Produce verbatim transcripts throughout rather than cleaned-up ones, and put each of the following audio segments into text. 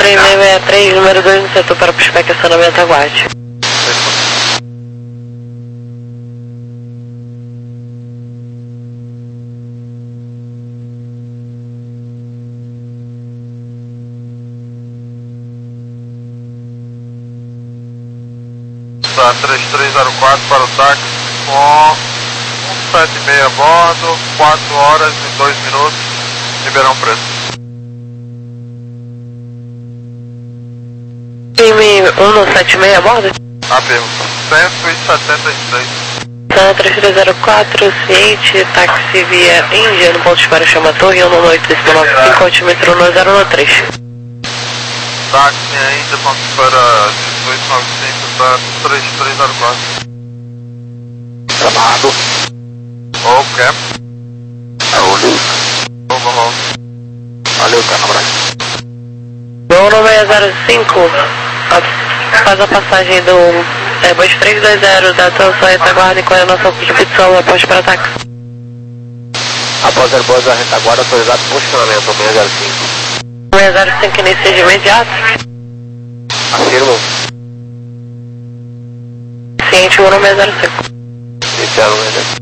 três seis seis três, número dois no setor para pushback, acionamento, aguarde. três três zero quatro para o táxi com um sete seis a bordo, quatro horas e dois minutos, Ribeirão Preto. Time um sete seis a bordo? Afirmo, cento e setenta e seis. Santa três três zero quatro, ciente, táxi via Índia, no ponto de para chama Torre, um oito nove cinco, altímetro um zero um três. Táxi ainda, ponto de para dezoito nove cinco, tá três três zero quatro. Chamado. Ok. Aonde? Overhaul. Valeu, cara, abraço. Voo no seis zero cinco, faz a passagem do Airbus três dois zero, da atenção retaguarda e coordenação de petição após para ataque. Após Airbus da retaguarda, autorizado posicionamento, seis zero cinco. seis zero cinco, início de imediato. Afirmo. Ciente um no seis zero cinco. Iniciaram, né?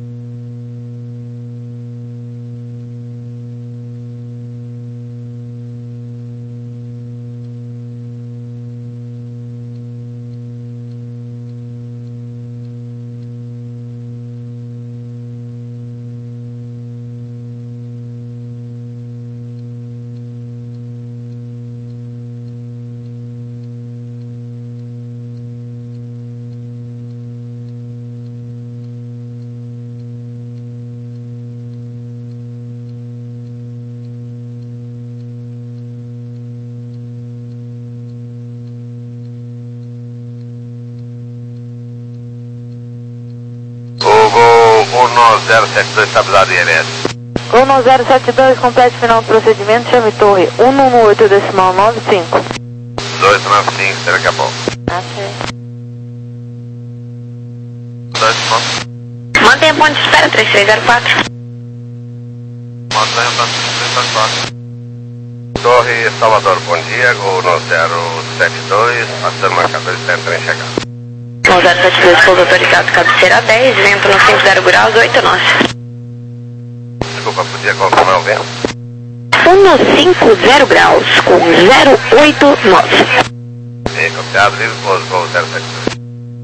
um zero sete dois, estabilizado I L S. um zero sete dois, complete final do procedimento, chame torre um um oito decimal nove cinco. dois nove cinco, daqui a pouco. Ok. Mantenha ponto de espera, três três zero quatro. Mantenha ponto de três zero quatro. Torre Salvador, bom dia, um zero sete dois, ação marcador de centro em chegada. um zero sete dois, pouso autorizado, cabeceira dez, vento no cinquenta graus, oito nós. Desculpa, podia confirmar o vento? um cinquenta graus, com zero oito nós. E copiado, livre, pouso, voo zero sete dois.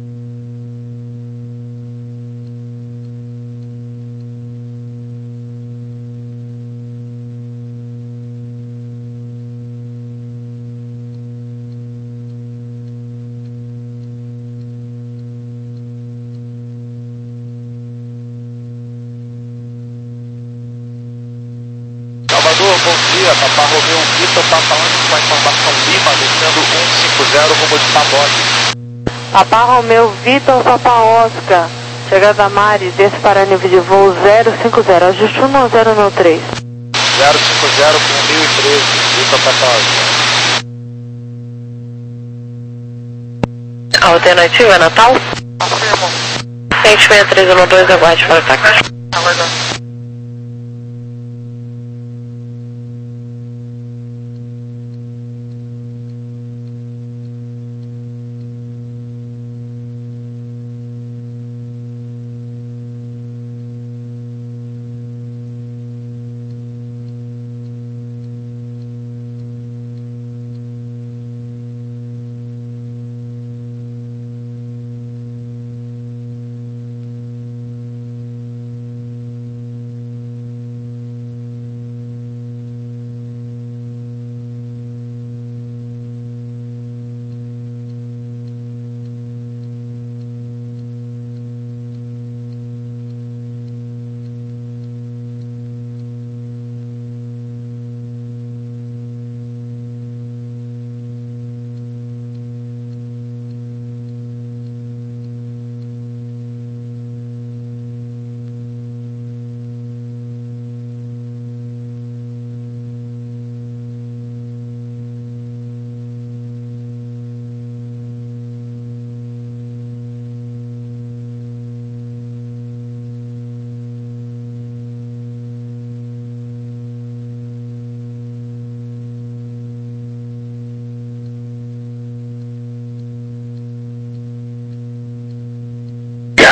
Bom dia, Papa Romeu Vitor, Papa Anjo com a informação Lima, descendo um cinco zero, rumo de Taboque. Papa Romeu Vitor, Papa Oscar, chegada Mari, desce para nível de voo zero cinco zero, ajuste um zero no três. zero cinco zero com mil e treze, Vitor Papa Oscar. Alternativa é Natal? Afirmo. seis seis três um dois, aguarde para ataque. Aguardando.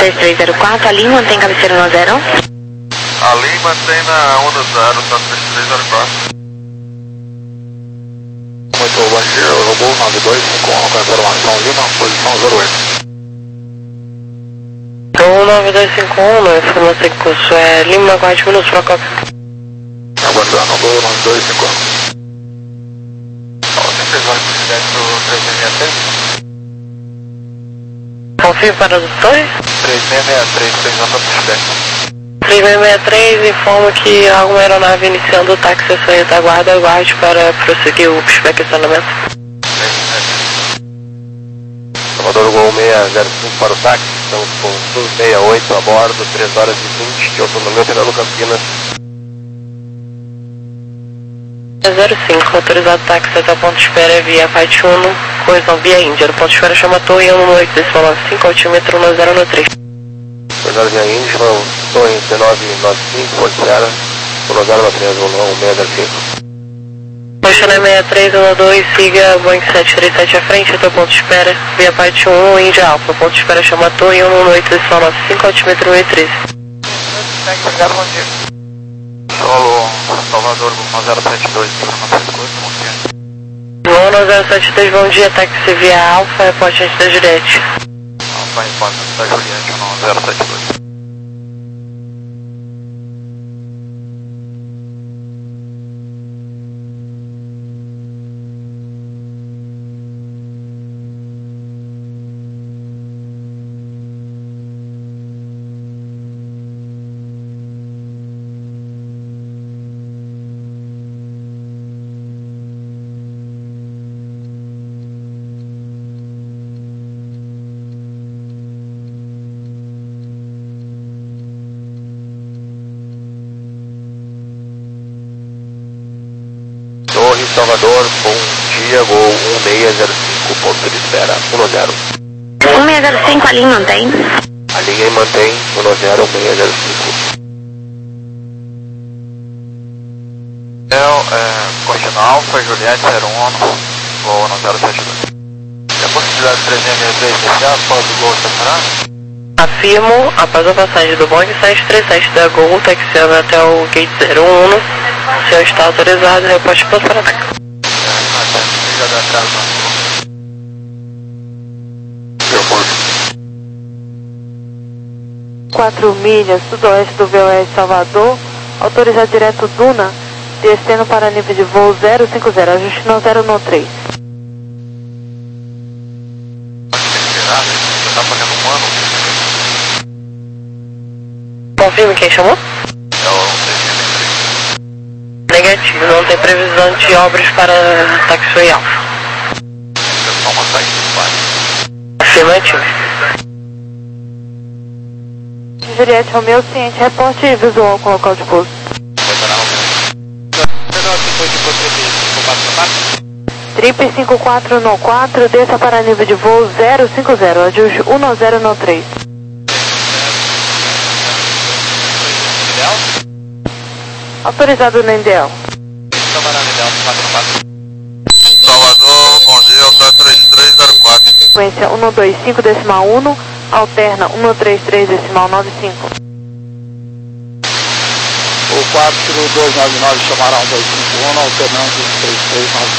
três três zero quatro, ali mantém cabeceira no zero. Ali mantém na onda zero, tá três três zero quatro. Muito bom dia, robô nove dois cinco um, com informação Lima, posição zero oito. Então, nove dois cinco um, no informação que curso é Lima, aguarde minutos para cópia. Aguardando, robô nove dois cinco um. Confio para os dois. três seis seis três, precisando do Sudeste. três seis seis três, informa que há uma aeronave iniciando o táxi à sua retaguarda, aguarde para prosseguir o inspecionamento. Salvador Gol seis zero cinco para o táxi, estamos com Sul sessenta e oito a bordo, três horas e vinte de autonomia operando Campinas. zero cinco, autorizado táxi até o ponto de espera via Flight um, correção via Índia. O ponto de espera chama Torre um oito nove cinco, altímetro um zero um três. Correção via Índia, Torre um nove nove cinco, ponto de espera, um zero nove três um seis zero cinco. Postura seis três um dois, siga Boeing sete três sete à frente até o ponto de espera via Flight um, Índia Alfa. O ponto de espera chama Torre um oito nove cinco, altímetro um três. Obrigado, bom dia. Solo Salvador zero sete dois, bom dia. Voo zero sete dois, bom dia, táxi via Alfa, reporte antes da Juliette. Alfa, reporte antes da Juliette, no zero sete dois. Torre Salvador, bom dia, Gol um seis zero cinco, ponto de espera, um zero. um seis zero cinco, a linha mantém. A linha mantém, um zero, um seis zero cinco. Eu, é, corrigindo Alfa, Juliette zero um, Gol no zero sete dois. E a possibilidade de três seis seis três iniciar após o Gol estacionar? Afirmo, após a passagem do Boeing sete três sete da Gol, taxiando até o gate zero um, o senhor está autorizado, reporte para ataque. quatro milhas sudoeste do V O S Salvador, autorizado direto Duna, descendo para nível de voo zero cinco zero, ajuste no zero no três. Confirme quem chamou? Negativo, não tem previsão de obras para Taxiway Alpha. Afirmativo. Juliette Romeu, ciente, reporte visual com local de pouso. Trip cinco quatro no quatro, desça para nível de voo zero cinco zero, ajuste um zero no três. Autorizado no Indel. Salvador, bom dia, Alta três três zero quatro. Sequência um dois cinco decimal um, alterna um três três decimal nove cinco. O quatro dois nove nove chamará um dois cinco um, alternando um três três nove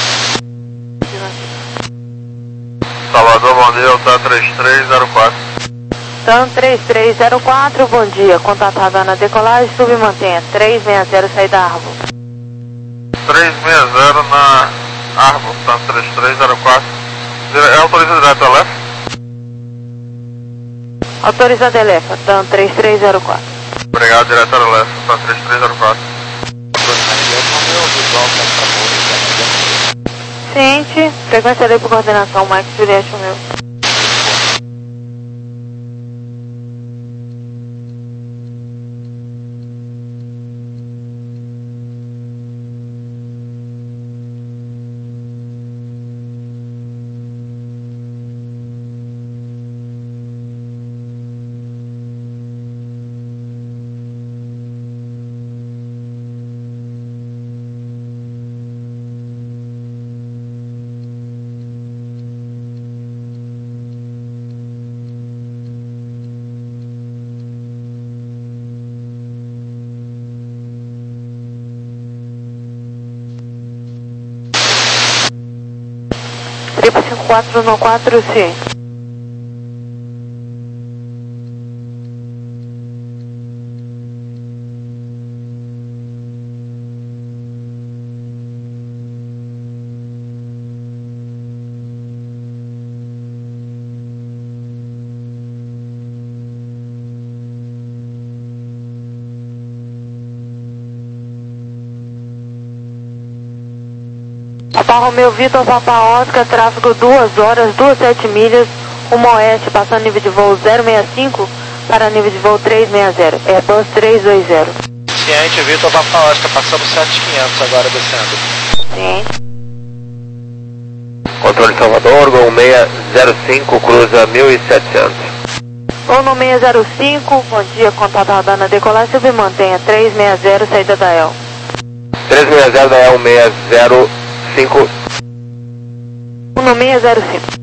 cinco. Salvador, bom dia, Alta três três zero quatro. Então três três zero quatro, bom dia. Contatada na decolagem, submantenha três seis zero, saída Arvo. três seis zero na Arvo, tá três três zero quatro. É autorizado direto a left? Autorizada Elefa, então três três zero quatro. Obrigado, direto a left, tá três três zero quatro. Ciente, frequência ali por coordenação, Mike Juliette Romeu. quatro no quatro, sim. Papa Romeu Vitor, Papa Oscar, tráfego duas horas, duas sete milhas, rumo oeste, passando nível de voo zero seis cinco para nível de voo três seis zero, Airbus três dois zero. Ciente, Vitor, Papa Oscar, passamos sete quinhentos agora descendo. Ciente. Controle Salvador, Gol seis zero cinco, cruza mil e setecentos. Gol no seis zero cinco, bom dia, contato rodando a decolar, submantenha três seis zero, saída da E L. três seis zero da E L seis zero cinco. No seis zero cinco.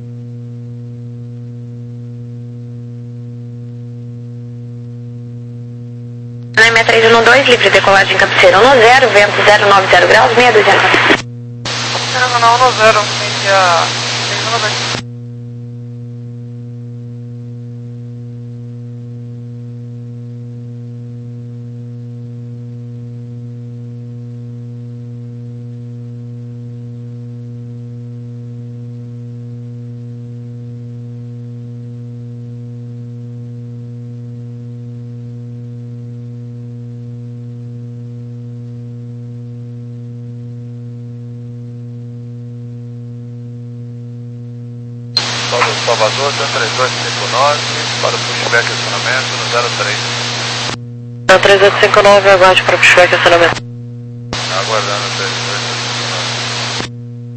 seis três um dois, livre decolagem cabeceira um zero, vento zero nove zero graus, seis dois zero. Cabeceira na um zero, meia seis um dois. Salvador, três dois cinco nove, para o pushback acionamento no zero três. três oito cinco nove, aguarde para o pushback acionamento. Aguardando três dois cinco nove.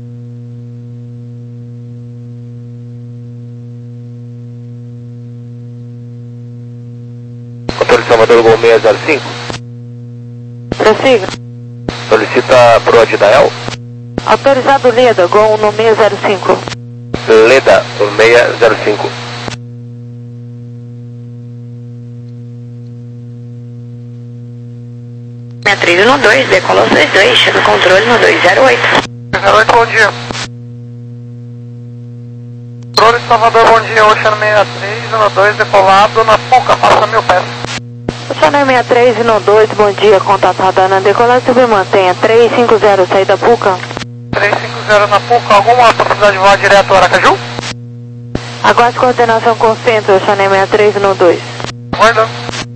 Controle Salvador, Gol seis zero cinco. Prossiga. Solicita pro de da E L. Autorizado Leda, Gol no seis zero cinco. Leda, seis zero cinco. seis três um dois, decola os dois dois, chega o controle no dois zero oito. zero oito, bom dia. Controle Salvador, bom dia, Ocean seis três um dois, decolado na Puca, faça mil pés. Ocean seis três um dois, bom dia, contato rodando a decolar, submantenha três cinco zero, saída Puca. três cinco zero na Puca, alguma possibilidade de voar direto a Aracaju? Aguarde coordenação com o centro, Ocean seis três um dois. Aguardando.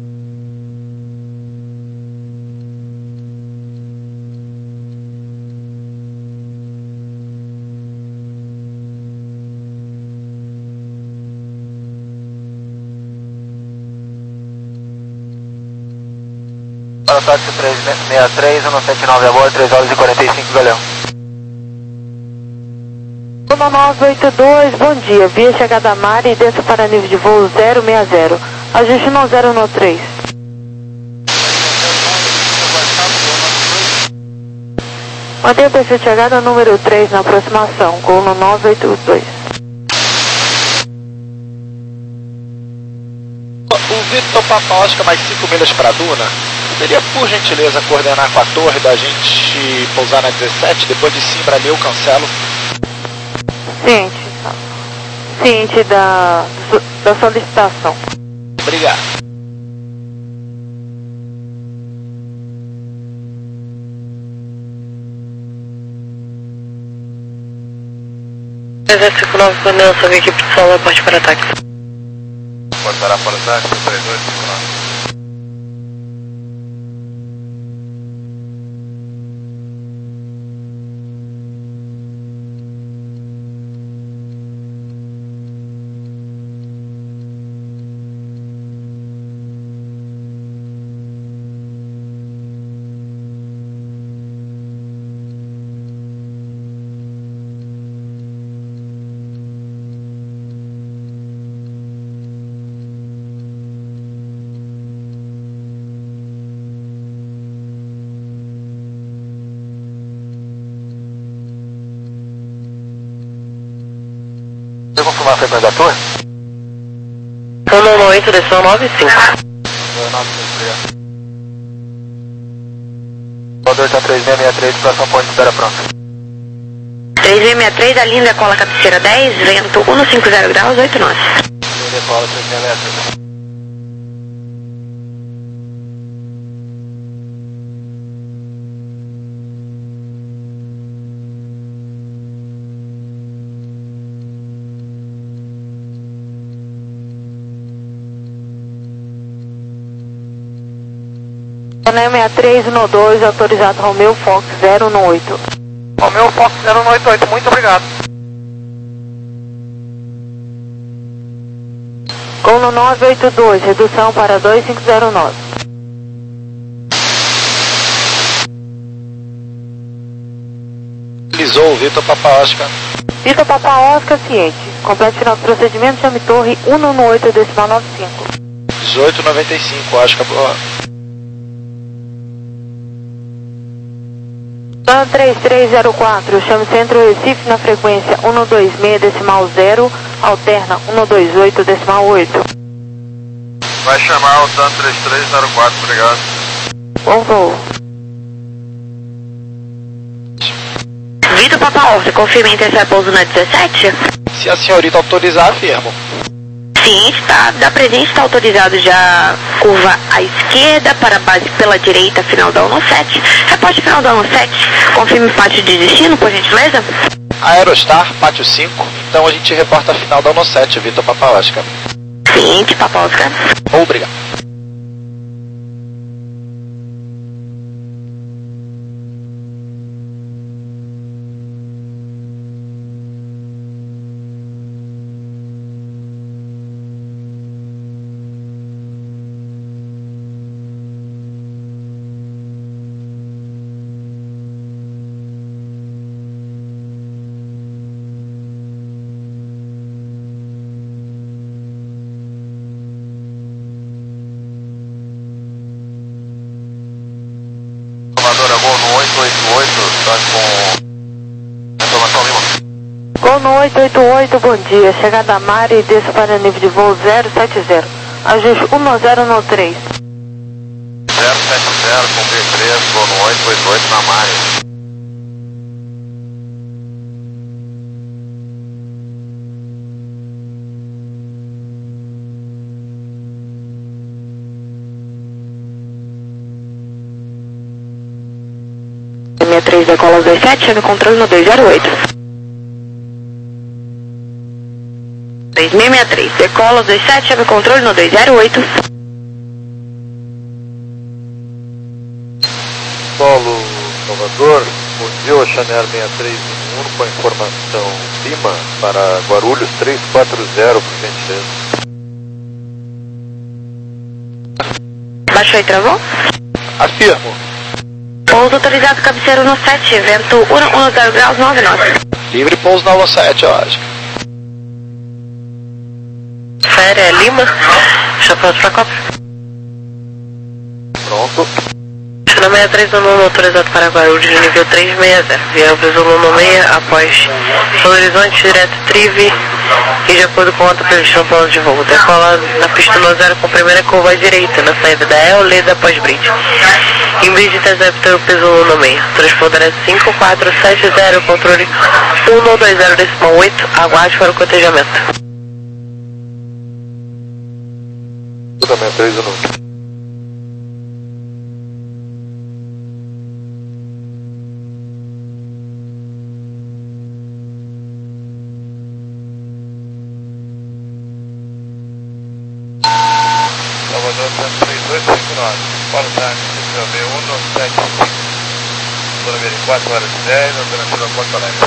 Para o táxi três seis três, um sete nove a bordo, três horas e quarenta e cinco, Galeão. Uno nove oito dois, bom dia, via chegada a Mari e desça para nível de voo zero seis zero. Ajuste no zero no três. Mantenha o perfil de chegada número três na aproximação, Gol no nove oito dois. O Vitor Papa Oscar, mais cinco milhas para a Duna. Poderia, por gentileza, coordenar com a torre da gente pousar na dezessete, depois de Simbra ali eu cancelo. Ciente. Ciente da, da solicitação. Obrigado. três zero cinco nove, coordenação com a equipe de solo, parte para ataque. Pode parar para o táxi, três dois cinco nove. Você confirmar a frequência da torre? um oito, direção nove cinco. Salvador, tá três seis seis três, próximo ponto, espera pronto. três seis seis três, a linha decola cabeceira dez, vento cento e cinquenta graus, oito nove. Decola três seis seis. Toné sessenta e três no dois, autorizado Romeo Fox zero um oito. Romeo Fox zero um oito oito, muito obrigado. Gol no nove oito dois, redução para dois cinco zero nove. Lisou, Vitor Papa Oscar. Vitor Papa Oscar, ciente. Completo final do procedimento, chame torre cento e dezenove decimal noventa e cinco. dezoito noventa e cinco, Oscar, boa. Plan três três zero quatro, chame Centro Recife na frequência cento e vinte e seis decimal zero, alterna cento e vinte e oito decimal oito. Vai chamar o TAN três três zero quatro, obrigado. Bom voo. Vitor Papa Oscar, confirma em terceiro pouso na dezessete? Se a senhorita autorizar, afirmo. Sim, está, da presente está autorizado já curva à esquerda para a base pela direita, final da cento e sete. Reporte final da cento e sete, confirme pátio de destino, por gentileza. Aerostar, pátio cinco, então a gente reporta a final da cento e sete, Vitor Papa Oscar. Ciente, Papa Oscar. Obrigado. Gol no oito oito oito, tá com informação Lima. Gol no oito oito oito, bom dia. Chegada a Mari e desço para nível de voo zero sete zero. Ajuste um zero no três. zero sete zero com B três, gol no oito oito oito na Mari. sessenta e três decola dois sete, chame controle no dois zero oito. três seis seis três, decola dois sete, chame controle no dois zero oito. Solo Salvador, bom dia, o Chanel sessenta e três um com a informação Lima para Guarulhos três quatro zero, por gentileza. Baixou e travou? Afirmo. Pouso autorizado cabeceiro no sete, vento dez graus nove nove. Livre pouso na sete, Oscar. Féria Lima, já pronto para Copa. Pronto. China sessenta e três no nono autorizado para Guarulhos, nível três seis zero. Vieram presumo no seis após Belo Horizonte, direto Trive. E de acordo com a outra previsão, plano de voo. Decola na pista no zero com a primeira curva à direita, na saída da Eoleda após bridge. Em bridge, interceptor peso no meio. Transponder cinco quatro sete zero, controle cento e vinte decimal oito, aguarde para o cotejamento. sessenta e três um. Salvador três dois cinco nove, para o táxi, B um sete cinco, Donomeiro quatro horas e dez, alternativa Porto Alegre.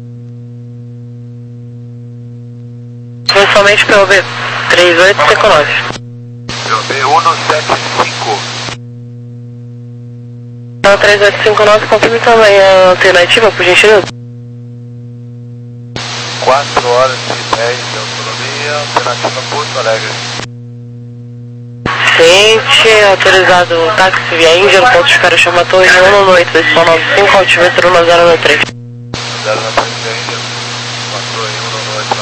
Principalmente pelo B três oito cinco nove. Pelo B um sete cinco. Então três oito cinco nove, confirme também a alternativa, por gentileza. quatro horas e dez de autonomia, alternativa Porto Alegre. Ciente, autorizado o táxi via Índia, no ponto de espera chama torre cento e oito, decimal noventa e cinco, altímetro no zero no três. zero na frente da Índia, uma torre cento e oito,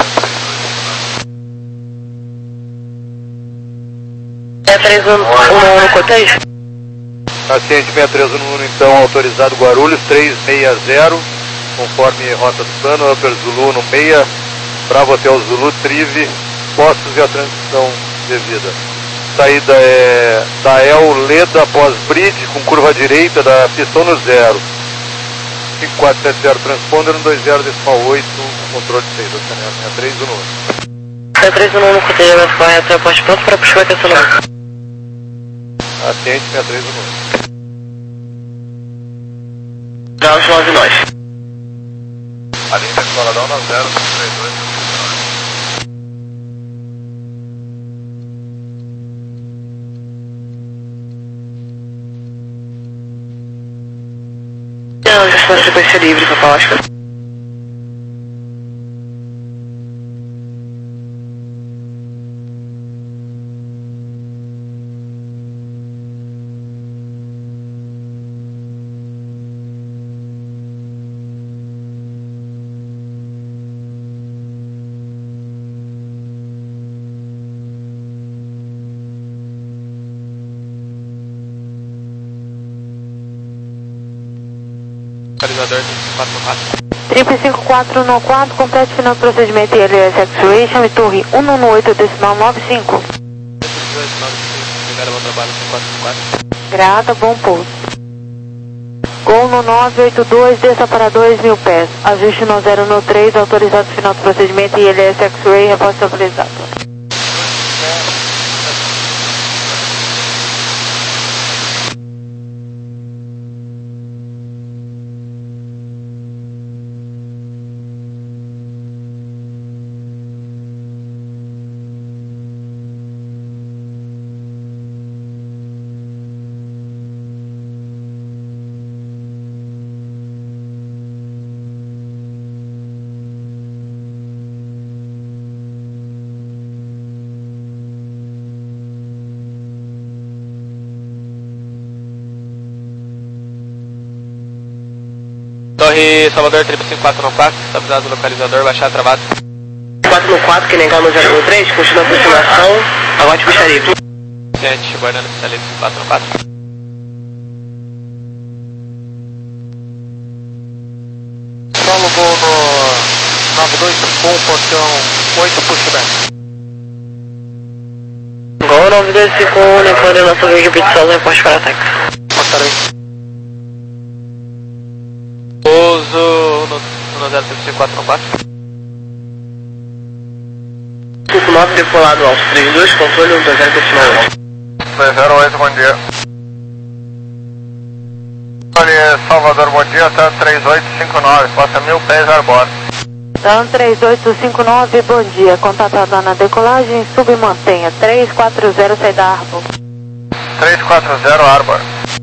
sessenta e três um um no cotejo? Paciente sessenta e três um um, então, autorizado Guarulhos três seis zero, conforme rota do plano, Upper Zulu no meia, Bravo Hotel Zulu, Trive, postos e a transição devida. Saída é da El Leda após bridge com curva direita da pistão no zero. cinco quatro sete zero transponder no dois zero decimal oito, controle de saída, sexenta e três no sessenta e três no contenimento correto, aposto pronto para puxar aqui a celular. Atende sessenta e três no Já os nove nós. A linha Coladão na zero três dois. Não, já estou na sequência livre, Papa Oscar. Localizador quatro quatro. Triple cinco quatro no quatro, complete final do procedimento I L S Actuation e torre um nove oito decimal nove cinco. Obrigado, bom trabalho, quatro quatro. Grata, bom pouso. Gol no nove oito dois, desça para dois mil pés. Ajuste no zero no três, autorizado final do procedimento I L S X-Ray, repórter autorizado. Torre Salvador triple cinco quatro no quatro, estabilizado o localizador, baixar travado. quatro no quatro, que negar no zero no três, continua a aproximação, aguarde puxar livre. Gente, guardando pista livre quatro no quatro. Solo voo no nove dois cinco um, portão oito, pushback. Gol nove dois cinco um, lembrando a nossa equipe de solo, reporte para ataque. Passarei. Pouso no, no zero cinco quatro no quatro. cinco nove decolado alto, três dois, controle um dois zero decimal oito. dois zero oito, bom dia. Olha, Salvador, bom dia, tá três oito cinco nove, passa mil pés arbor. Dan três oito cinco nove, bom dia. Contatada na decolagem, submantenha três quatro zero, saída Arbor. três quatro zero, arbor.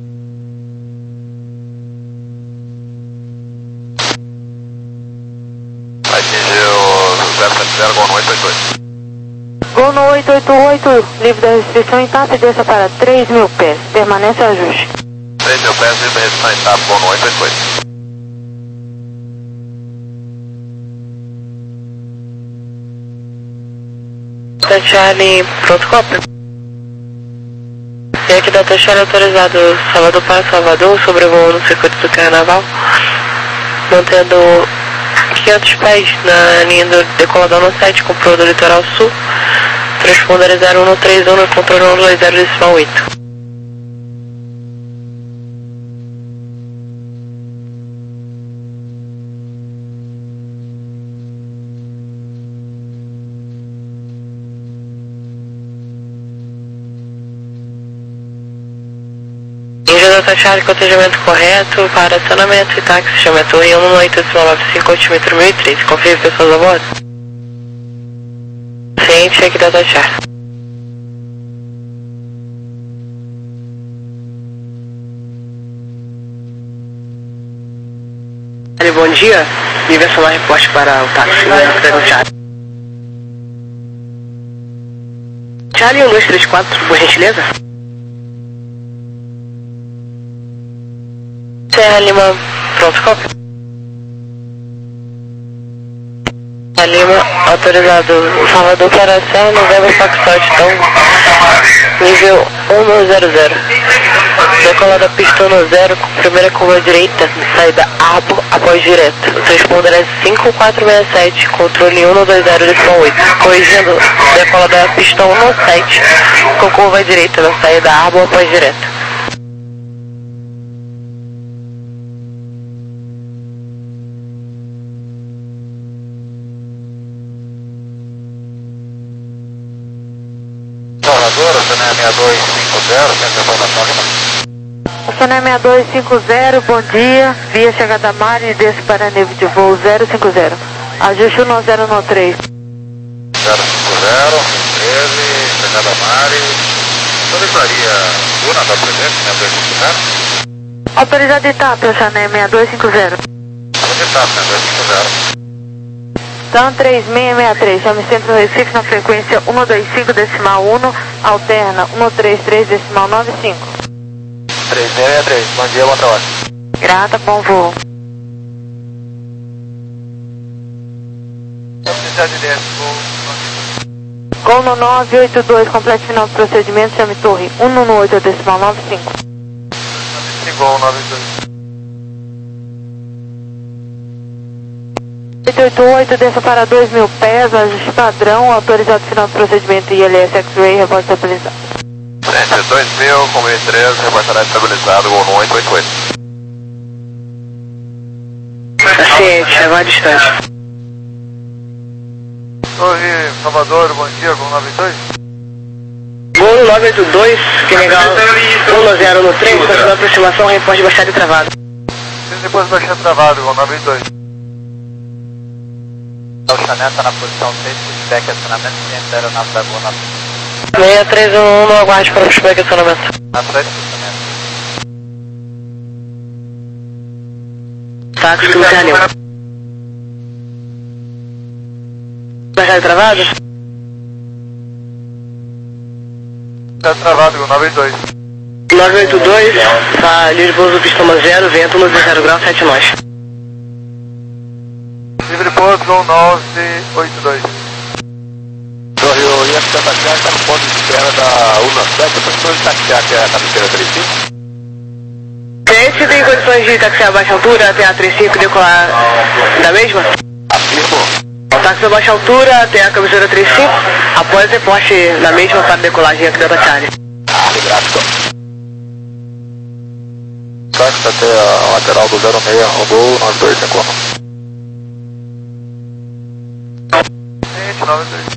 Vai atingir o zero sete zero, gol no oito oito oito. Gol no oito oito oito, livre da restrição intacta e desça para três mil pés. Permanece ajuste. três mil pés, livre da restrição intacta, gol no oito oito oito. Delta Charlie, pronto, cópia. E aqui Delta Charlie autorizado Salvador para Salvador, sobrevoo no circuito do Carnaval, mantendo quinhentos pés na linha do decolador no sete, com proa do litoral sul, transponder zero um no três um, no controle um dois zero decimal oito. Delta Charlie, cotejamento correto para acionamento e táxi, chama Torre um oito decimal nove cinco, altímetro mil e três. Confirme pessoas a bordo. Ciente, aqui Delta Charlie. Bom dia, Universal reporte para o táxi, Delta Charlie. Charlie um dois três quatro, por gentileza. Serra Lima, pronto, cópia. Serra Lima, Autorizado Salvador para Serra, Novembro Foxtrot, então nível um nove zero zero. Decolada pista no zero, primeira curva direita, saída Arbo, após direto. O transponder é cinco quatro seis sete, controle um dois zero oito. Corrigindo, decolada pista um nove sete, com curva direita, na saída Arbo, após direto. Sonai seis dois cinco zero, bom dia. Via chegada Mari, desço para nível de voo zero cinco zero. Ajuste um zero um três. zero cinco zero, treze, chegada Mari. Autorizaria Luna, está presente, seis dois cinco zero? Autorizado de TAP, Sonai seis dois cinco zero. Autorizado de TAP, seis dois cinco zero. São três seis seis três, chame Centro Recife na frequência um dois cinco decimal um, alterna um três três decimal nove cinco. três seis seis três, bom dia, bom trabalho. Grata, bom voo. Gol no nove oito dois, completo final do procedimento, chame torre um um oito decimal nove cinco. Gol nove dois. oito oito oito, desça para dois mil pés, ajuste padrão, autorizado final do procedimento I L S X-Ray, repórter estabilizado. Frente dois mil, com mil e treze, reportará estabilizado, gol no oito oito oito. Paciente, agora distante. Torre Salvador, bom dia, gol nove dois. Gol no nove oito dois, que legal, um zero no três, continua a aproximação, reporte baixado e travado. Depois baixar travado, gol nove dois. O Chanel está na posição seis, feedback, acionamento, ciente aeronave da Gol na seis três um um, no aguarde para o feedback acionamento. na frente do Táxi do Canil. Baixado travado? Está travado, gol nove dois. nove oito dois, tá livre pouso pistoma zero, vento no zero grau, sete nós. Livre pouso, gol nove oito dois. Torre, o I F Tatacar está no ponto de terra da U N A sete, a posição de taxiar, que é a cabeceira trinta e cinco. Gente, tem condições de taxiar a baixa altura até a trinta e cinco e decolar da mesma? Afirmo. O táxi a baixa altura até a cabeceira trinta e cinco, após reporte na mesma para decolagem aqui da Tatiane. Ah, gráfico. Táxi até a lateral do zero seis, rodou nove dois cinco um. nove dois.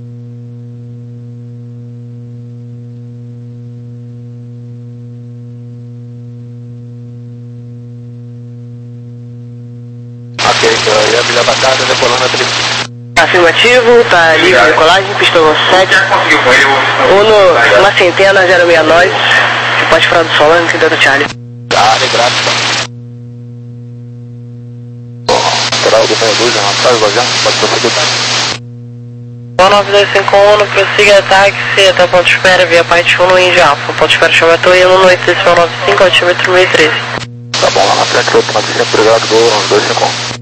Ok, e a milha batata decolando a trinta e cinco. Afirmativo, tá livre de decolagem, pistão sete. Uno, uma centena, zero seis nove, que pode falar do Solano, que dá da Charlie. Ah, gráfico. Lateral do meia dúzia, não sai vazando, pode prosseguir o táxi. um nove dois cinco um, prossiga táxi até o ponto de espera via parte um no Indy Alpha. O ponto de espera chama Torre um oito decimal nove cinco, altímetro mil e treze. Tá bom, lá na frente, outro nove cinco, obrigado, gol nove dois cinco um.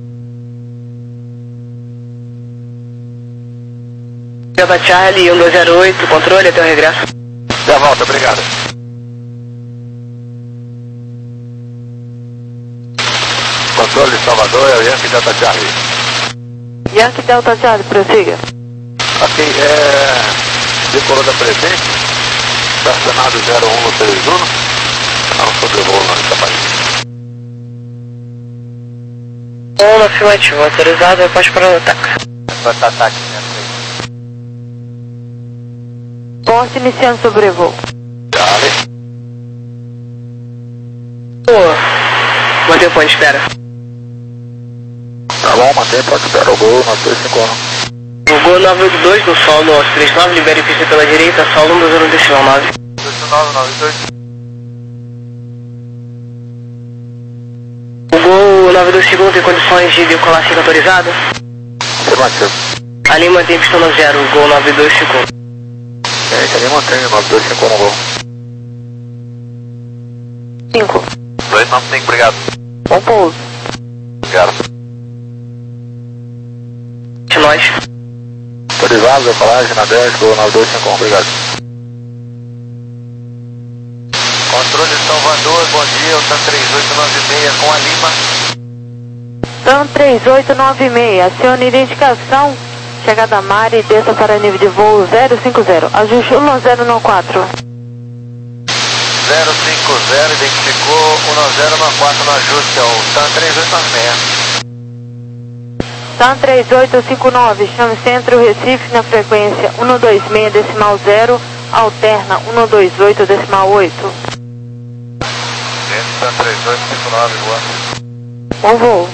Delta Charlie um dois zero oito, controle até o regresso. Já volta, obrigado. Controle de Salvador, é o Yankee Delta Charlie. Yankee Delta Charlie, prossiga. Ok, é... decolou da presente, estacionado zero um no três um, não sobrevoo não está país. Um afirmativo, autorizado, pode parar no táxi. Vai estar táxi, né? Poste iniciando sobrevoo. Charlie. Pô, mantém o ponto de espera. Tá bom, mantém, pode esperar o gol nove dois cinco um. O gol nove oito dois no sol no trinta e nove, libere pista pela direita, sol um dois zero decimal nove. dois nove nove dois. O gol nove dois segundo tem condições de decolar cinco autorizado? Afirmativo. Ali mantém pista no zero, gol nove dois cinco um. Gente, ali mantém nove dois cinco um no gol. cinco. dois nove cinco, obrigado. Bom pouso. Obrigado. De nós. Autorizado, decolagem na dez, Gol nove dois cinco um, obrigado. Controle São Vandoor, bom dia, o TAM três oito nove seis com a Lima. TAM três oito nove seis, acione identificação, chegada Mari, desça para nível de voo zero cinco zero, ajuste um zero nove quatro. zero cinco zero, identificou um zero nove quatro no ajuste ao TAM três oito nove seis. TAM três oito cinco nove, chame Centro Recife na frequência um dois seis decimal zero, alterna um dois oito decimal oito. TAM três oito cinco nove, boa. Bom voo.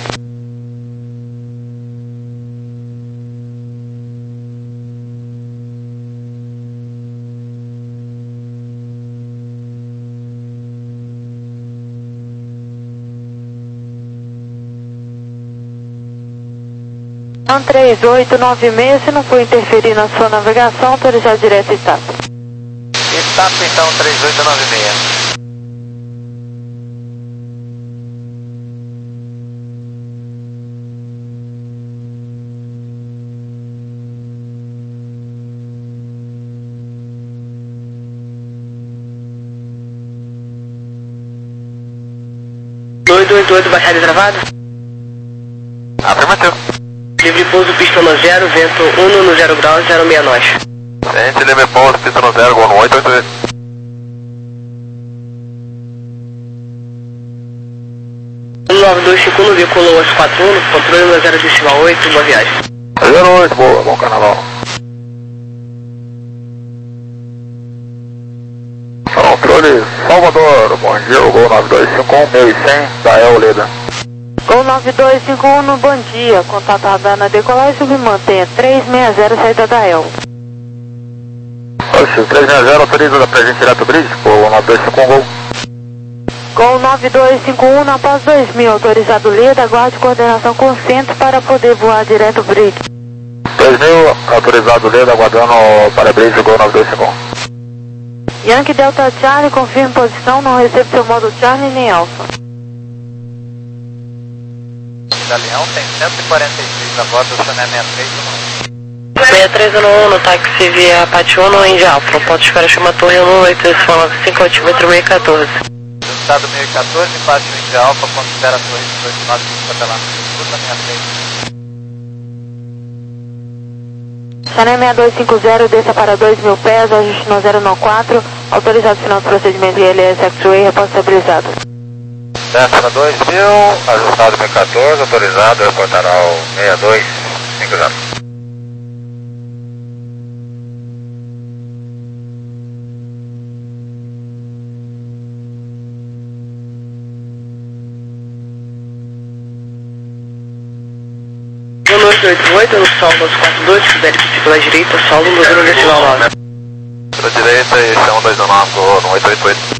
TAM três oito nove seis, se não for interferir na sua navegação, autorizar direto e TAP. E TAP então três oito nove seis. dois dois oito, baixada e travada? Afirmativo. Livre pouso, pista no zero, vento um no zero graus, zero seis nós. Gente, livre pouso, pista no zero, Gol no oito oito oito. um nove dois cinco um, decolou às quatro um, controle no zero decimal oito, boa viagem. zero oito, boa, bom carnaval. Controle Salvador, bom dia, o Gol nove dois cinco um, meio cem, da El Leda. Gol nove dois cinco um, no bom dia, contato radar na decolagem, submantenha três seis zero, saída da El. Oxe, três seis zero, autoriza da presente direto bridge, Gol nove dois cinco um, Gol. Gol nove dois cinco um, na pós dois mil, autorizado Leda, aguarde coordenação com o centro para poder voar direto bridge. dois mil, autorizado Leda, aguardando para bridge, Gol nove dois cinco um. Yankee Delta Charlie, confirme posição, não recebe seu modo Charlie nem Alpha. Da Leão tem cento e quarenta e seis a bordo do Sané sessenta e três um. seis três um, no táxi via Pati um, Indy Alpha, ponto de espera chama Torre um oito cinco, altímetro meio quatorze. Estado meio quatorze, Pati Indy Alpha, ponto de espera Torre oito nove cinco, Catalão, Fruta sessenta e três. Sané seis dois cinco zero, desça para dois mil pés, ajuste no zero nove quatro, autorizado final do procedimento I L S X-Ray, reposto estabilizado. Desce para dois mil, ajustado meio quatorze, autorizado, reportará o seis dois cinco zero. um oito oito oito, no sol dois quatro dois, verifique pela direita, solo um zero decimal nove. Pela direita, esse é um dois nove, Gol no oito oito oito.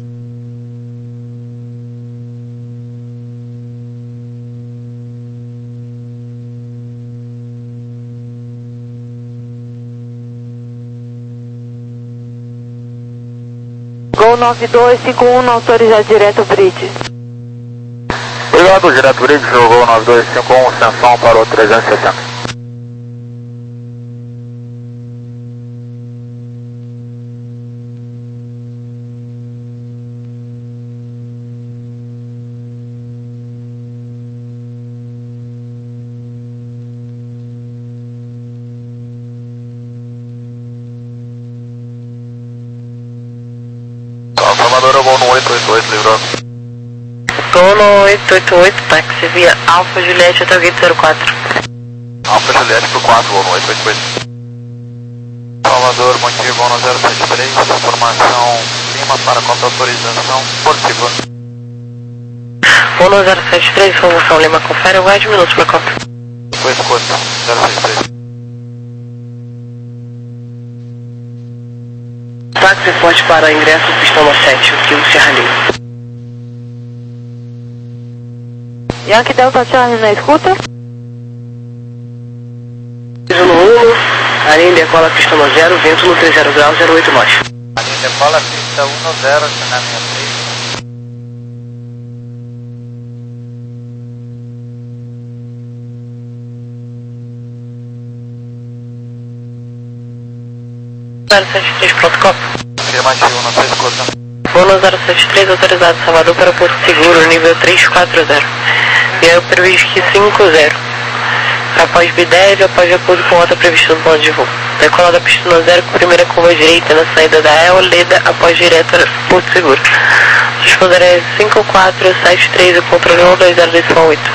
Gol nove dois cinco um, não autorizado direto bridge. Obrigado, direto bridge, Gol nove dois cinco um, ascensão para o trezentos e sessenta. Transformador, eu vou no oito oito oito, livrou. Gol no oito oito oito, táxi via Alfa Juliette até o gate zero quatro. Alfa Juliette por quatro, voo no oito oito oito. Salvador, bom dia, voo no zero sete três, informação Lima para conta autorização, Porto Seguro. Voo no zero sete três, informação Lima, confere, aguarde minutos para conta. Depois Costa, zero sete três. Táxi forte para ingresso, pistão sete, o quilo Serra Lima. Yankee Delta Charlie na escuta. No um, a linha decola pista no zero, vento no trinta graus, zero oito nós. A linha decola pista um zero, Sané sessenta e três. zero sete três, pronto, copo. Afirmativo, não sei escuta. Voo zero sete três, autorizado Salvador para Porto Seguro, nível três quatro zero. E é o previsto que cinco zero. Após B dez, após de acordo com a rota prevista no plano de voo. Decolada pista no zero com primeira curva direita na saída da E L, Leda, após direto para Porto Seguro. Responder é cinco quatro sete três, o controle um dois zero decimal oito.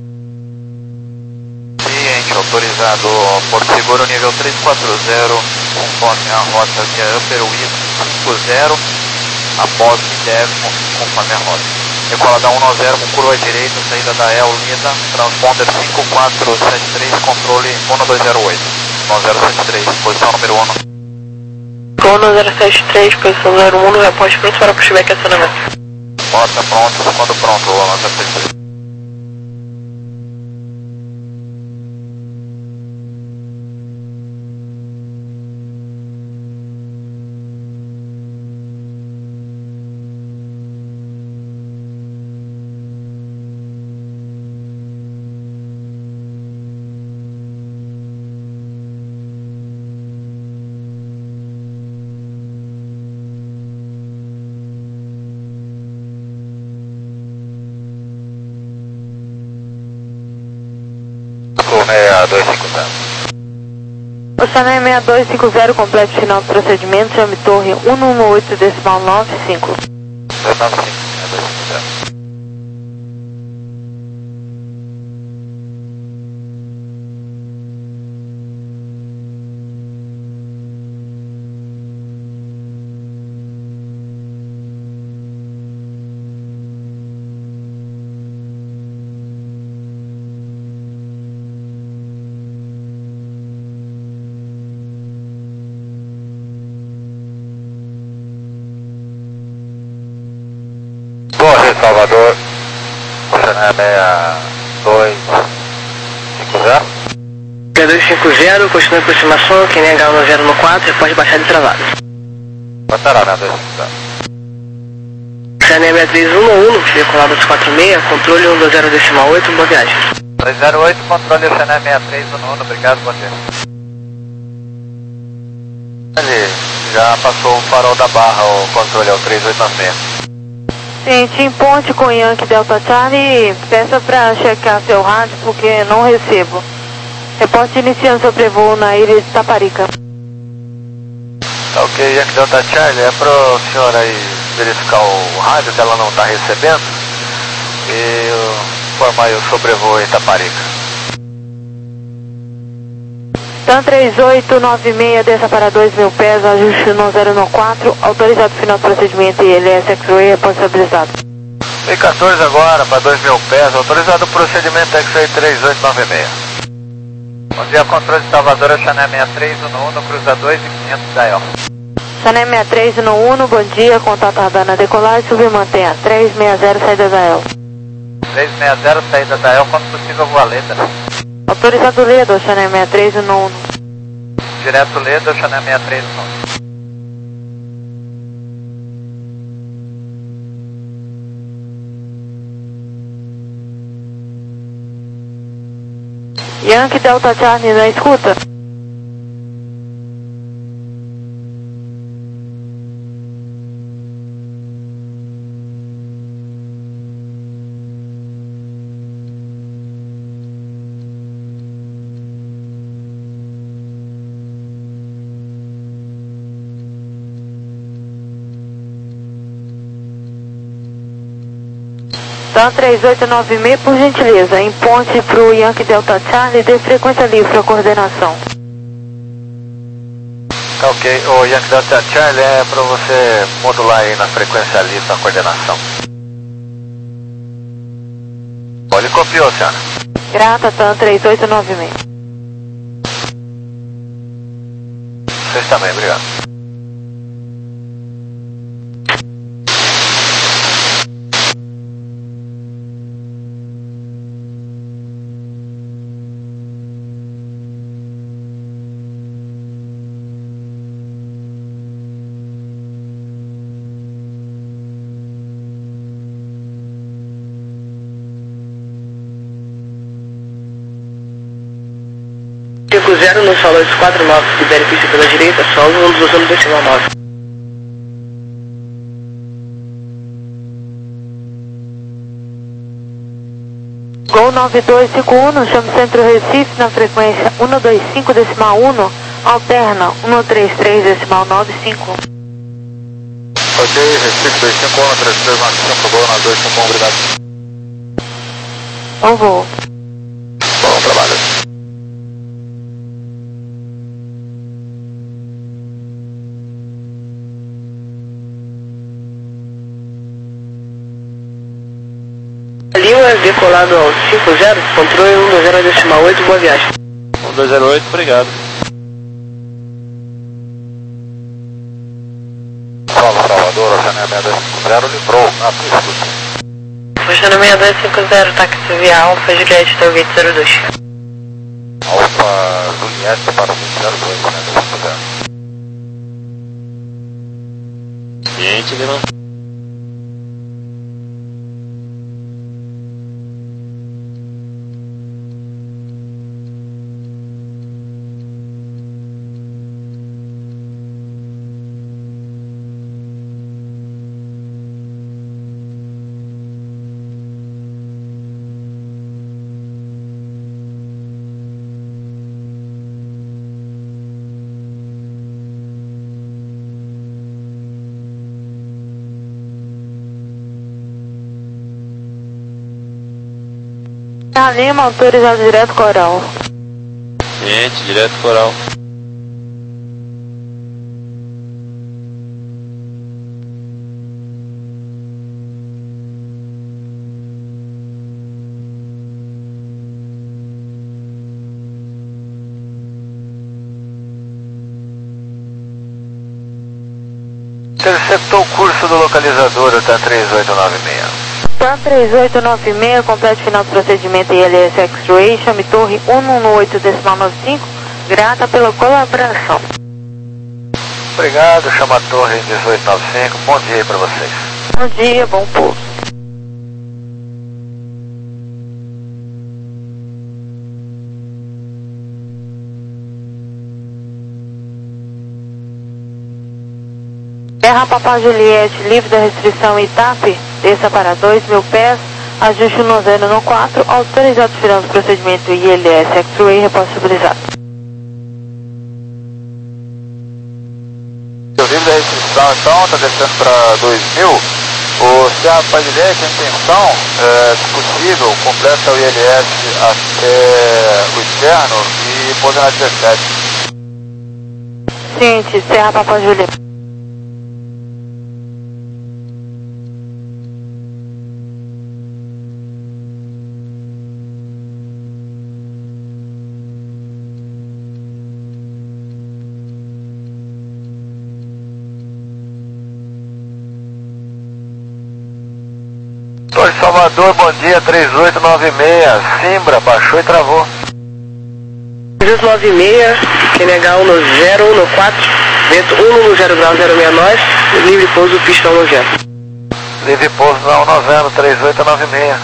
Ciente, autorizado Porto Seguro, nível três quatro zero, conforme a rota via Upper West cinco zero, após B dez, conforme a rota. Decolada um zero com curva direita, saída da E L, Leda, transponder cinco quatro sete três, controle um dois zero oito. um zero sete três, posição número um. Voo zero sete três, posição número um, reposte pronto para pushback e acionamento. Porta pronto, quando pronto, zero sete três. seis dois cinco zero. Oceané seis dois cinco zero, completo final do procedimento, chame torre um um oito decimal nove cinco. dois nove cinco, seis dois cinco zero. Torre Salvador, Oceané seis dois cinco zero. seis dois cinco zero, continua a aproximação, quem nega um zero no quatro, pode baixar de travado. Passará, seis dois cinco zero. Oceané seis três um um, decolada dos quatro seis, controle um dois zero decimal oito, boa viagem. dois zero oito, controle Oceané seis três um um, obrigado, bom dia. Ele já passou o farol da barra, o controle é o três oito nove seis. Gente, em ponte com Yankee Delta Charlie, peça para checar seu rádio porque não recebo. Reporte iniciando sobrevoo na ilha de Taparica. Tá ok, Yankee Delta Charlie, é pro senhor aí verificar o rádio que ela não tá recebendo e formar aí o sobrevoo em Taparica. TAM três oito nove seis, desça para dois mil pés, ajuste no zero no quatro, autorizado final do procedimento I L S X-Ray responsabilizado. B quatorze agora para dois mil pés, autorizado o procedimento X-Ray três oito nove seis. Bom dia, controle de Salvador, Oceané seis três um um, no cruza dois e quinhentos da E L. Oceané seis três um um, bom dia, contato radar na decolagem, subir mantenha três seis zero, saída da E L. três seis zero, saída da E L, quando possível voa Leda. Autorizado Leda, Oceané seis três um um. Direto Leda, Oceané seis três um um. Yankee Delta Charlie na escuta. TAM três oito nove seis, por gentileza, em ponte para o Yankee Delta Charlie, de frequência livre a coordenação. Tá ok, o Yankee Delta Charlie é para você modular aí na frequência livre a coordenação. Olha, copiou, senhora. Grata, TAM três oito nove seis. Vocês também, obrigado. cinco zero no solo oito quatro nove, libere pista pela direita, solo um dos usando decimal nove. Gol nove dois cinco um, chama Centro Recife na frequência um dois cinco decimal um, alterna um três três decimal nove cinco. Ok, Recife dois cinco um, três três nove cinco, Gol nove dois cinco um, obrigado. Bom voo. Bom trabalho. Lima, decolado ao cinco zero, controle um dois zero decimal oito, boa viagem. um dois zero oito, obrigado. Salve, Salvador, Oceania seis dois cinco zero, livrou na pista. Oceania seis dois cinco zero, táxi via Alfa, Juliette, Target zero dois. Alfa, Juliette para o zero dois, né, dois cinco zero. Gente, Lima. Serra Lima, autorizado direto Coral. Gente, direto Coral. Interceptou o curso do localizador, tá três oito nove seis. TAM três oito nove seis, complete final do procedimento I L S X-Ray, chame torre um um oito decimal nove cinco, grata pela colaboração. Obrigado, chama a torre dezoito nove cinco, bom dia aí pra vocês. Bom dia, bom pouso. Terra Papá Juliette, livre da restrição I T A P, desça para dois mil pés, ajuste no zero no quatro, autorizado final do procedimento I L S X-Ray, responsabilizado. Eu livre da restrição então, está descendo para dois mil. O Serra Padilhete, a intenção, é, se possível, completa o I L S até o externo e pousa na dezessete. Ciente, Serra Papá Juliette. Torre Salvador, bom dia, três oito nove seis, Simbra, baixou e travou. três oito nove seis, Q N H um no zero, um no quatro, vento um no zero grau zero seis nove, livre pouso, pista um no zero. Livre pouso na noventa, três oito nove seis.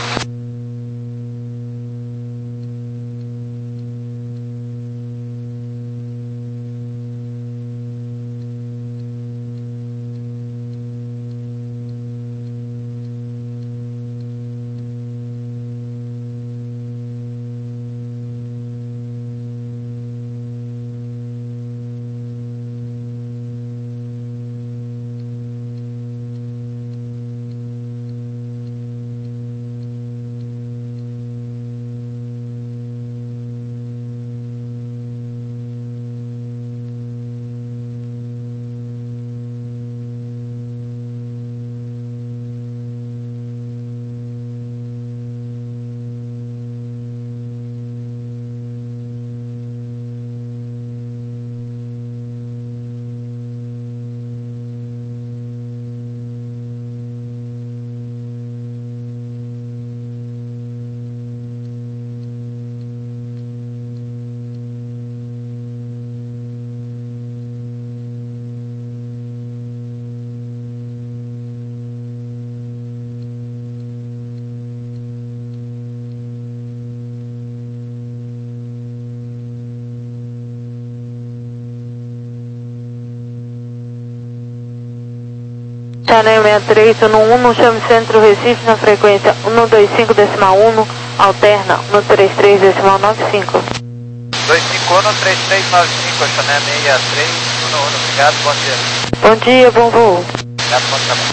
Channel sessenta e três um um, no chame Centro Recife, na frequência um dois cinco decimal um, alterna um três três decimal nove cinco. dois cinco um, três três nove cinco, Channel sessenta e três um um, obrigado, bom dia. Bom dia, bom voo. Obrigado, bom trabalho.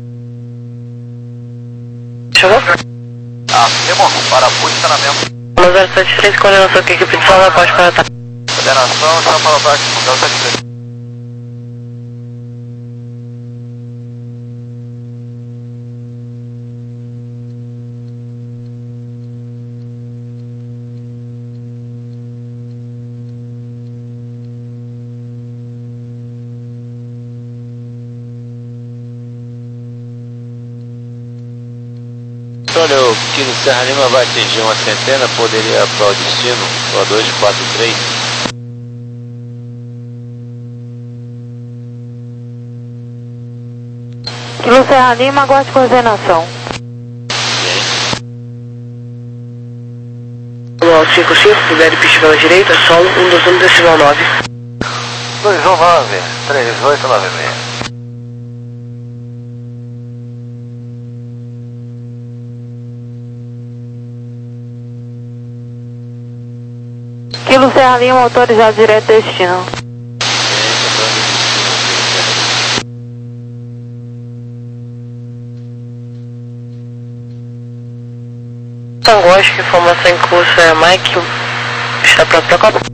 Chegou? Afirmo, para posicionamento. um zero sete três, coordenação com a equipe de sala, pode conectar. Coordenação, São Paulo próximo, zero sete três. Olha, o Kilo Serra Lima vai atingir uma centena, poderia para o destino, o dois quatro três. Kilo Serra Lima, aguarde coordenação. Manual cinco cinco, libere pista pela direita, solo um dois um decimal nove. dois um nove, três oito nove seis. Kilo Serra Lima, autorizado direto destino. Tangosta, informação em curso é Mike, está pronto para copa.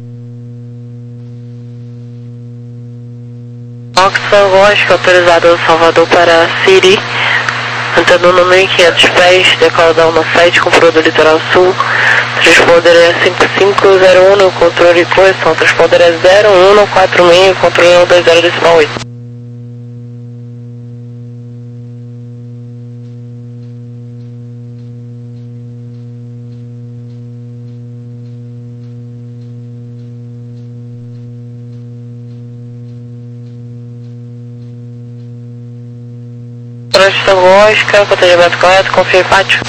Fox Tangosta, autorizado do Salvador para Siri, antena mil e quinhentos pés, decoladão no site, comprador litoral sul, transponder é cinco cinco zero um, no controle e correção, transponder é zero um no quatro seis, controle um dois zero decimal oito. Trânsito Oscar, contenimento correto, confia em pátio.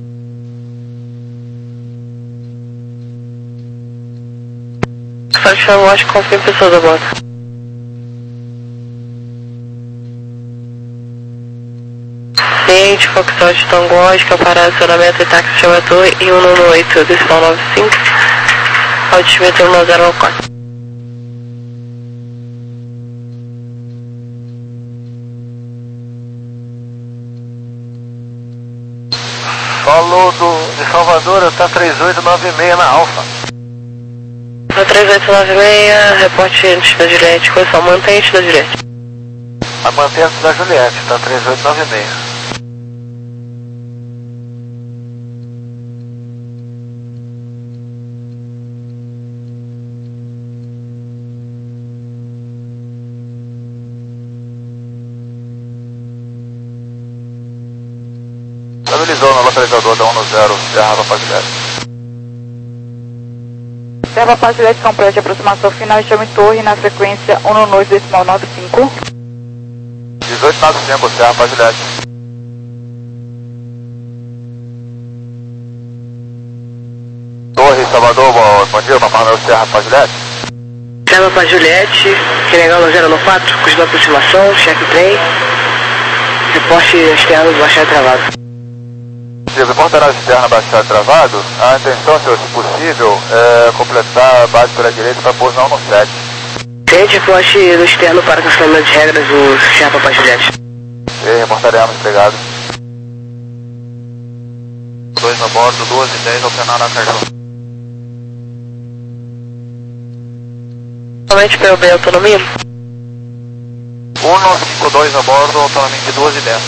Trânsito Oscar, confia em pessoas a bordo. Ciente, Foxtrot Tango Oscar, para acionamento e táxi chamador e um nove oito, decimal nove cinco, altímetro um zero quatro. Falou do, de Salvador, está três oito nove seis na Alfa. três oito nove seis, reporte antes da Juliette, correção, mantém antes da Juliette. A mantém da Juliette, está três oito nove seis. Estabilizou no localizador da um zero, Serra Papa Juliette. Serra Papa Juliette, complete aproximação final, chame torre na frequência um dois decimal nove cinco. dezoito nove cinco, Serra Papa Juliette. Torre, Salvador, bom, bom dia, Papai Noel, Serra Papa Juliette. Serra Papa Juliette, Senegal zero quatro, custo de aproximação, cheque trem, reporte externo do baixado travado. Se reportará externa baixado travado, a intenção, senhor, se possível, é completar a base pela direita para pouso um sete. Gente, reporte do externo para cancelamento de regras do Serra Papa Juliette. E reportaremos, obrigado. dois a bordo, duas e dez, operar na cartão. Somente P U B autonomia? um cinco dois a bordo, autonomia de duas e dez.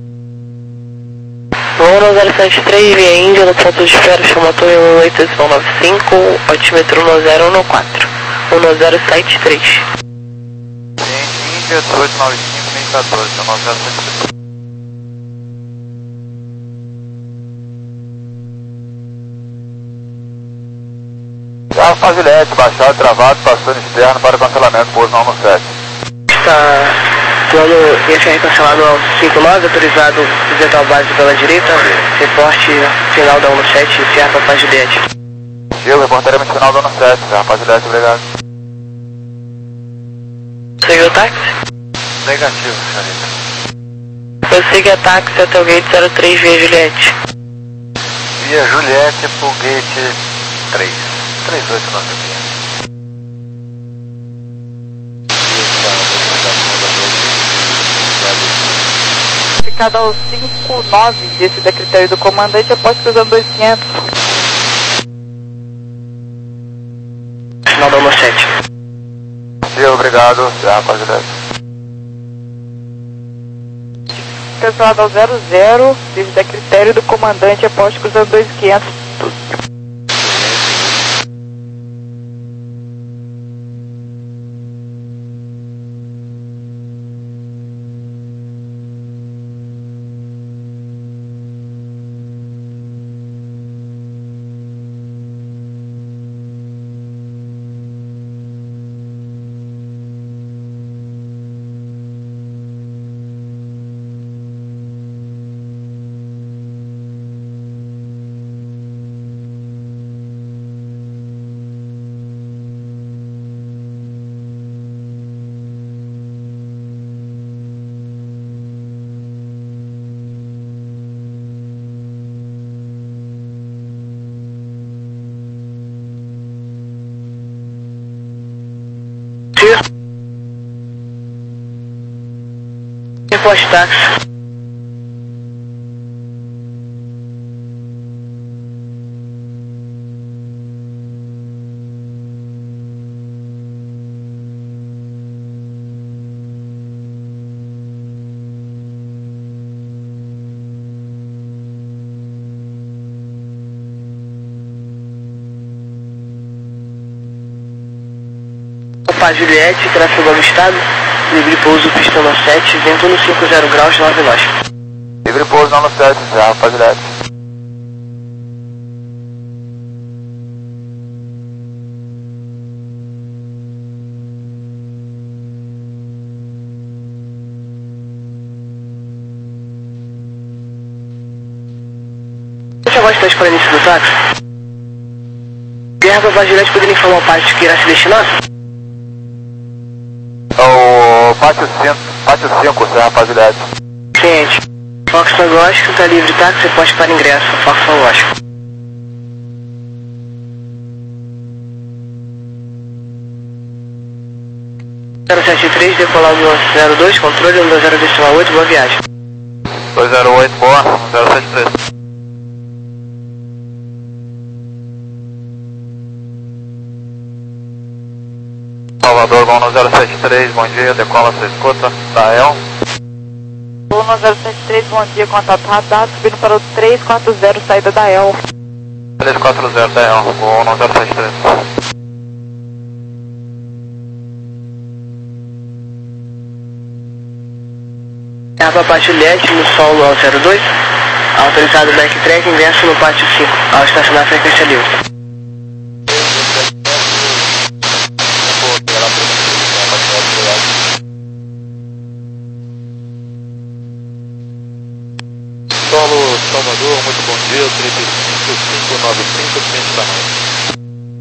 um zero sete três, via Índia, no ponto de espera, chamatou em um oito decimal nove cinco, altímetro um zero um quatro, um zero sete três. Índia, dezoito nove cinco, nem quatorze, um zero sete três. Serra Juliette, baixado travado, passando externo para cancelamento, pouso um sete. Está plano I F R cancelado ao cinco nove, autorizado direto à base pela direita, reporte final da um sete, Serra Papa Juliette. Eu reportaremos final da um sete, Serra Juliette, obrigado. Seguiu o táxi? Negativo, senhorita. Prossiga táxi até o gate zero três via Juliette. Via Juliette pro gate três. três oito nove seis. Cada aos cinco nove, desse da critério do comandante, após cruzando dois quinhentos. Final da sete. Sim, obrigado, já, rapaziada. Cancelado ao zero zero, desse da critério do comandante, após cruzando dois quinhentos. Reposte táxi. Opa, Juliette, tráfego ao estado. Livre pouso, pistão no sete, vento no cinco zero graus, nove nós. Livre pouso no sete, já, rapaziada. Deixa eu gostar para início do táxi. Guerra para Juliette, poderia informar o pátio que irá se destinar? O pátio cinco, já, rapaziada. Ciente. Fox Oscar, está livre táxi, poste para ingresso. Fox Oscar. zero sete três, decolado zero dois, controle um dois zero oito, boa viagem. dois zero oito, boa, zero sete três. Salvador, vão no zero sete três, bom dia, decola, você escuta, da El. Vou no zero sete três, bom dia, contato radar, subindo para o três quatro zero, saída da El. três quatro zero, da El, vou no zero sete três. Erva para Juliette, no solo ao zero dois, autorizado backtrack, inverso no pátio cinco, ao estacionar frequência livre. Solo Salvador, muito bom dia, trip cinco cinco nove cinco, cliente da mãe.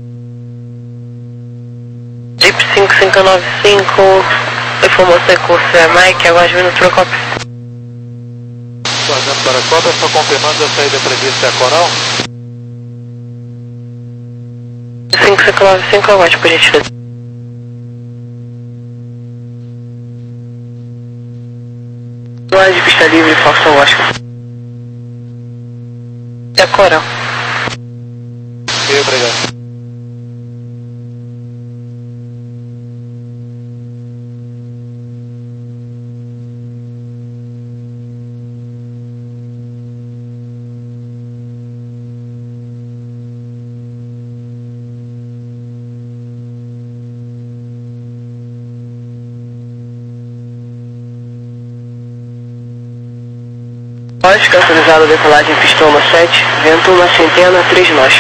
Trip cinco cinco nove cinco, informação em curso é Mike, aguarde minutos para Copa. Guardando para a Copa, só confirmando a saída prevista é a Coral. cinco cinco nove cinco, aguarde por gentileza. Guarde pista livre, Fox Oscar. É Coral. Ok, obrigado. Oscar, autorizado decolagem pistão no sete, vento na centena, três nós.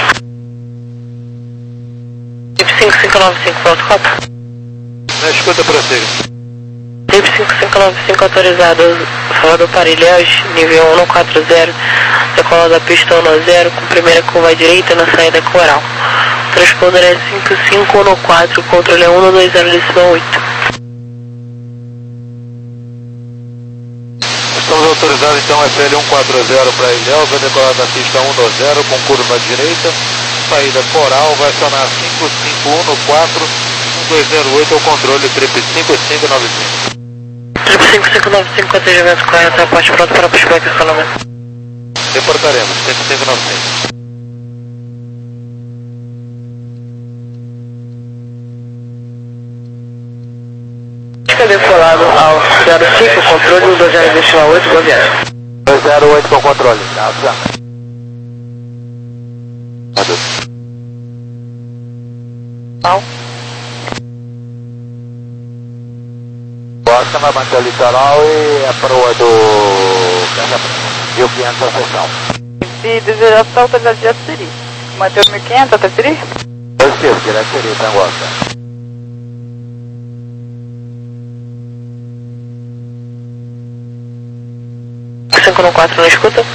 Trip cinco cinco nove cinco, pronto, Copa. Na escuta, prossiga. Trip cinco cinco nove cinco, autorizado, Salvador para Ilhéus, nível um no quatro zero, decolada pistão no zero, com primeira curva à direita na saída Coral. Transponder é cinco cinco no quatro, controle é um no dois zero decimal oito. Estamos Autorizado então F L um quatro zero para Ilhéus, vai decolar da pista um dois zero com curva à direita, saída Coral, vai acionar cinco cinco um no quatro um dois zero oito ao controle trip cinco cinco nove cinco. Trip cinco cinco nove cinco, atendimento correto, aporte pronto para pushback e escalonamento. Reportaremos, cinco cinco nove cinco. Decolado ao zero cinco, controle um dois zero decimal oito, boa viagem. dois zero oito com controle, graças. Mal. Costa vai manter o litoral e a proa do mil e quinhentos a seção. Se desejar só autorizado de Jaciri. Manter o mil e quinhentos até Jaciri? Positivo, direto Jaciri, Tangosta. cinco no quatro na escuta.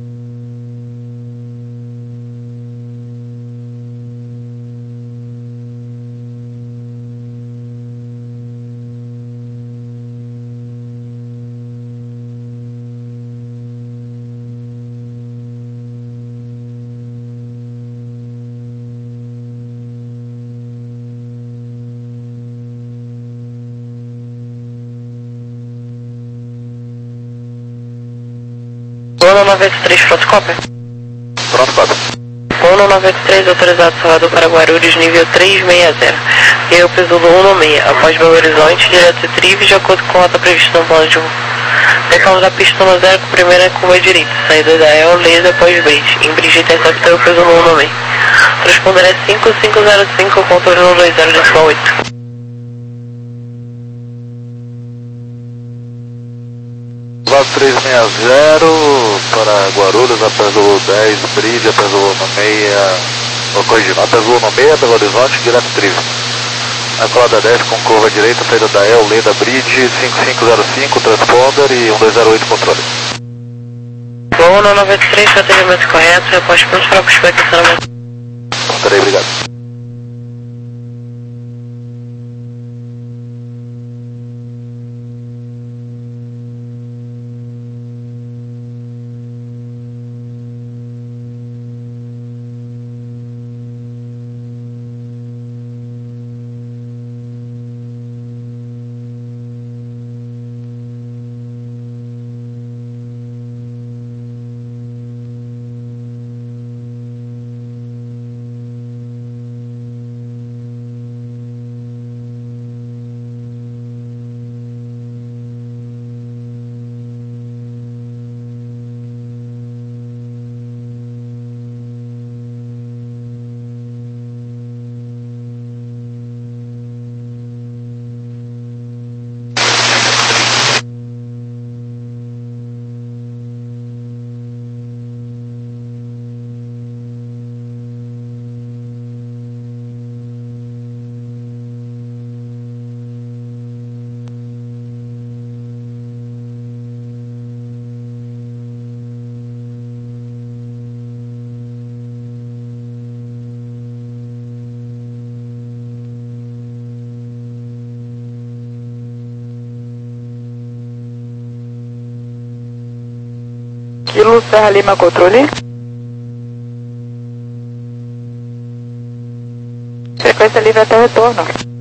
Ono noventa e três, pronto, cópia. Pronto, cópia. Ono noventa e três, autorizado Salvador para Guarulhos, nível trezentos e sessenta. E eu peso do um no seis, após Belo Horizonte, direto de Trives, de acordo com a rota prevista no plano de voo. Decalo da pista um zero com primeira curva direita, saída da E O, Leda, após Bridge. Em Bridge intercepta eu peso no um no seis. Transponder é cinco cinco zero cinco, contorno no dois zero decimal oito. trezentos e sessenta para Guarulhos, após o dez, Bridge, após o meia, vou corrigir, após o meia, Belo Horizonte, direto Trives. Na colada dez com curva direita, saída da E L, Leda, Bridge, cinco cinco zero cinco, transponder e um dois zero oito, controle. Ono noventa e três, atendimento correto, reposte pronto para pushback e estacionamento. Peraí, obrigado. Kilo Serra Lima, controle. Frequência livre até o retorno.